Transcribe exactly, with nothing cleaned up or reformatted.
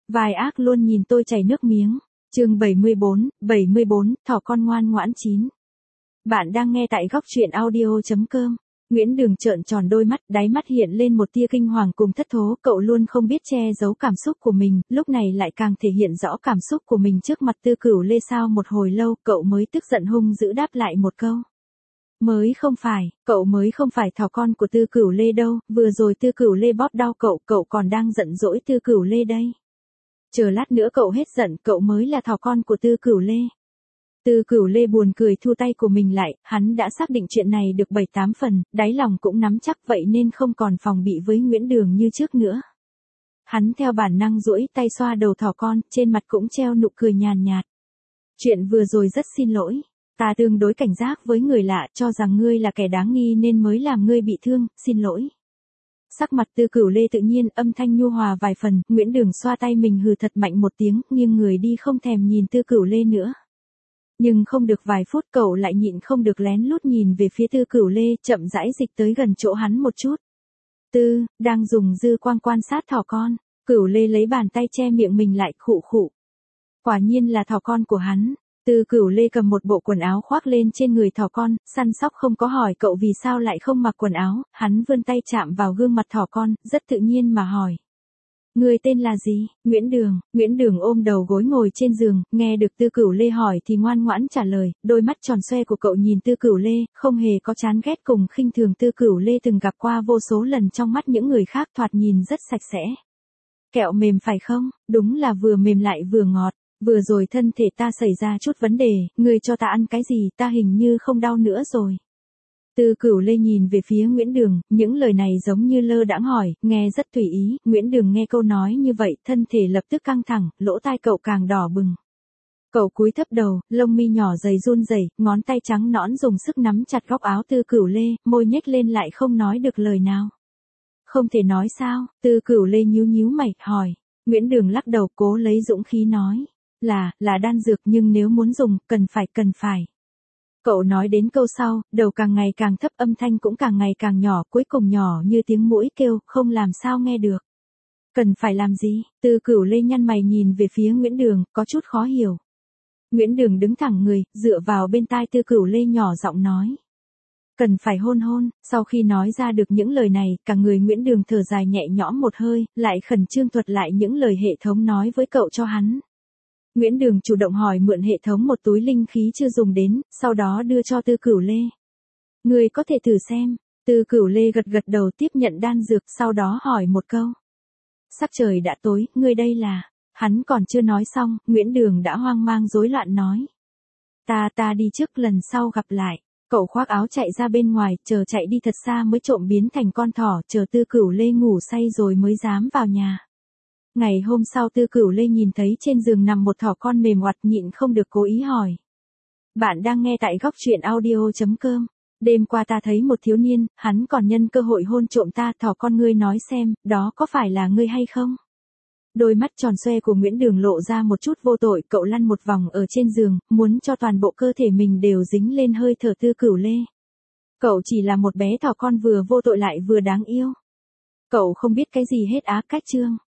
Vai ác luôn nhìn tôi chảy nước miếng. Chương bảy mươi bốn, bảy mươi bốn, thỏ con ngoan ngoãn chín. Bạn đang nghe tại góc truyện audio chấm com. Nguyễn Đường trợn tròn đôi mắt, đáy mắt hiện lên một tia kinh hoàng cùng thất thố, cậu luôn không biết che giấu cảm xúc của mình, lúc này lại càng thể hiện rõ cảm xúc của mình trước mặt Tư Cửu Lê. Sau một hồi lâu, cậu mới tức giận hung dữ đáp lại một câu. Mới không phải, cậu mới không phải thỏ con của Tư Cửu Lê đâu, vừa rồi Tư Cửu Lê bóp đau cậu, cậu còn đang giận dỗi Tư Cửu Lê đây. Chờ lát nữa cậu hết giận, cậu mới là thỏ con của Tư Cửu Lê. Tư Cửu Lê buồn cười thu tay của mình lại, hắn đã xác định chuyện này được bảy tám phần, đáy lòng cũng nắm chắc vậy nên không còn phòng bị với Nguyễn Đường như trước nữa. Hắn theo bản năng duỗi tay xoa đầu thỏ con, trên mặt cũng treo nụ cười nhàn nhạt. Chuyện vừa rồi rất xin lỗi, ta tương đối cảnh giác với người lạ, cho rằng ngươi là kẻ đáng nghi nên mới làm ngươi bị thương, xin lỗi. Sắc mặt Tư Cửu Lê tự nhiên, âm thanh nhu hòa vài phần, Nguyễn Đường xoa tay mình hừ thật mạnh một tiếng, nghiêng người đi không thèm nhìn Tư Cửu Lê nữa. Nhưng không được vài phút cậu lại nhịn không được lén lút nhìn về phía Tư Cửu Lê, chậm rãi dịch tới gần chỗ hắn một chút. Tư, đang dùng dư quang quan sát thỏ con, Cửu Lê lấy bàn tay che miệng mình lại, khụ khụ. Quả nhiên là thỏ con của hắn. Tư Cửu Lê cầm một bộ quần áo khoác lên trên người thỏ con, săn sóc không có hỏi cậu vì sao lại không mặc quần áo, hắn vươn tay chạm vào gương mặt thỏ con, rất tự nhiên mà hỏi. Người tên là gì? Nguyễn Đường. Nguyễn Đường ôm đầu gối ngồi trên giường, nghe được Tư Cửu Lê hỏi thì ngoan ngoãn trả lời, đôi mắt tròn xoe của cậu nhìn Tư Cửu Lê, không hề có chán ghét cùng khinh thường. Tư Cửu Lê từng gặp qua vô số lần trong mắt những người khác, thoạt nhìn rất sạch sẽ. Kẹo mềm phải không? Đúng là vừa mềm lại vừa ngọt. Vừa rồi thân thể ta xảy ra chút vấn đề, ngươi cho ta ăn cái gì, ta hình như không đau nữa rồi. Tư Cửu Lê nhìn về phía Nguyễn Đường, những lời này giống như lơ đãng hỏi, nghe rất tùy ý. Nguyễn Đường nghe câu nói như vậy, thân thể lập tức căng thẳng, lỗ tai cậu càng đỏ bừng. Cậu cúi thấp đầu, lông mi nhỏ dày run rẩy, ngón tay trắng nõn dùng sức nắm chặt góc áo Tư Cửu Lê, môi nhếch lên lại không nói được lời nào. Không thể nói sao? Tư Cửu Lê nhíu nhíu mày, hỏi. Nguyễn Đường lắc đầu, cố lấy dũng khí nói. Là, là đan dược, nhưng nếu muốn dùng, cần phải, cần phải. Cậu nói đến câu sau, đầu càng ngày càng thấp, âm thanh cũng càng ngày càng nhỏ, cuối cùng nhỏ như tiếng muỗi kêu, không làm sao nghe được. Cần phải làm gì? Tư Cửu Lê nhăn mày nhìn về phía Nguyễn Đường, có chút khó hiểu. Nguyễn Đường đứng thẳng người, dựa vào bên tai Tư Cửu Lê nhỏ giọng nói. Cần phải hôn hôn. Sau khi nói ra được những lời này, cả người Nguyễn Đường thở dài nhẹ nhõm một hơi, lại khẩn trương thuật lại những lời hệ thống nói với cậu cho hắn. Nguyễn Đường chủ động hỏi mượn hệ thống một túi linh khí chưa dùng đến, sau đó đưa cho Tư Cửu Lê. Người có thể thử xem. Tư Cửu Lê gật gật đầu tiếp nhận đan dược, sau đó hỏi một câu. Sắc trời đã tối, ngươi đây là... Hắn còn chưa nói xong, Nguyễn Đường đã hoang mang rối loạn nói. Ta ta đi trước, lần sau gặp lại. Cậu khoác áo chạy ra bên ngoài, chờ chạy đi thật xa mới trộm biến thành con thỏ, chờ Tư Cửu Lê ngủ say rồi mới dám vào nhà. Ngày hôm sau Tư Cửu Lê nhìn thấy trên giường nằm một thỏ con mềm oặt, nhịn không được cố ý hỏi. Bạn đang nghe tại góc truyện audio chấm com. Đêm qua ta thấy một thiếu niên, hắn còn nhân cơ hội hôn trộm ta, thỏ con, ngươi nói xem, đó có phải là ngươi hay không? Đôi mắt tròn xoe của Nguyễn Đường lộ ra một chút vô tội, cậu lăn một vòng ở trên giường, muốn cho toàn bộ cơ thể mình đều dính lên hơi thở Tư Cửu Lê. Cậu chỉ là một bé thỏ con vừa vô tội lại vừa đáng yêu. Cậu không biết cái gì hết á, cách chương.